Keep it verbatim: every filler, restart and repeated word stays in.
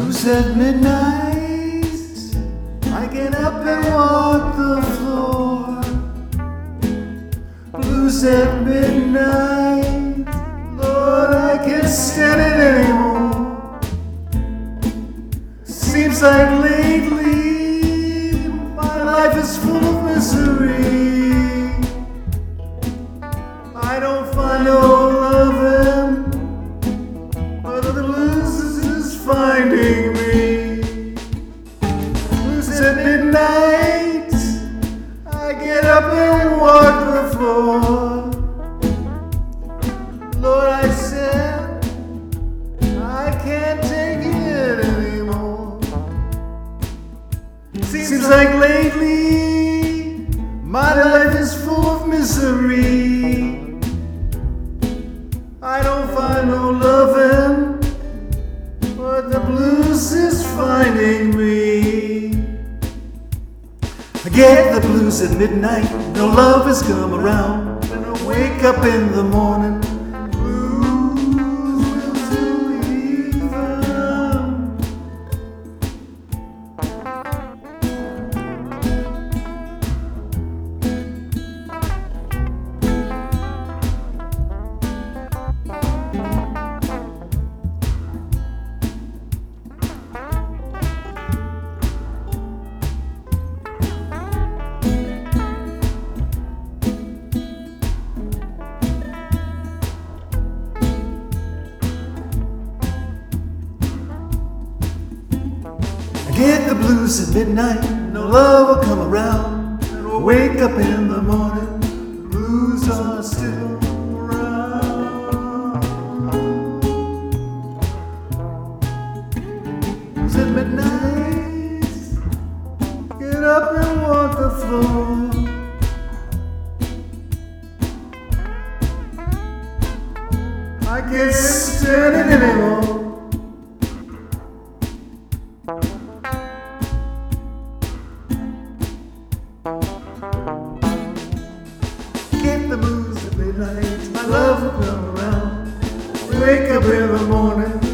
Blues at midnight, I get up and walk the floor. Blues at midnight, Lord, I can't stand it anymore. Seems like lately my life is full of misery. I don't find no loving, but the blues is finding me. Blues at midnight, I get up and walk the floor. Lord, I said, I can't take it anymore. Seems like lately my life is full of misery. I don't find no loving, but the blues is finding me. I get the blues at midnight, no love has come around, and I wake up in the morning, blues will soon be found. Get the blues at midnight, no love will come around, and we'll wake up in the morning, the blues are still around. Blues at midnight, get up and walk the floor. I can't stand it anymore. Get the blues at midnight, my love will come around. Wake up in the morning.